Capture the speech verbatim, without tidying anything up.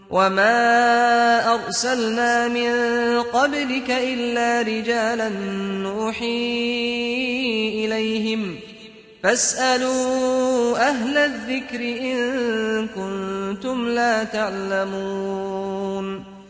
وما أرسلنا من قبلك إلا رجالا نوحي إليهم فاسألوا أهل الذكر إن كنتم لا تعلمون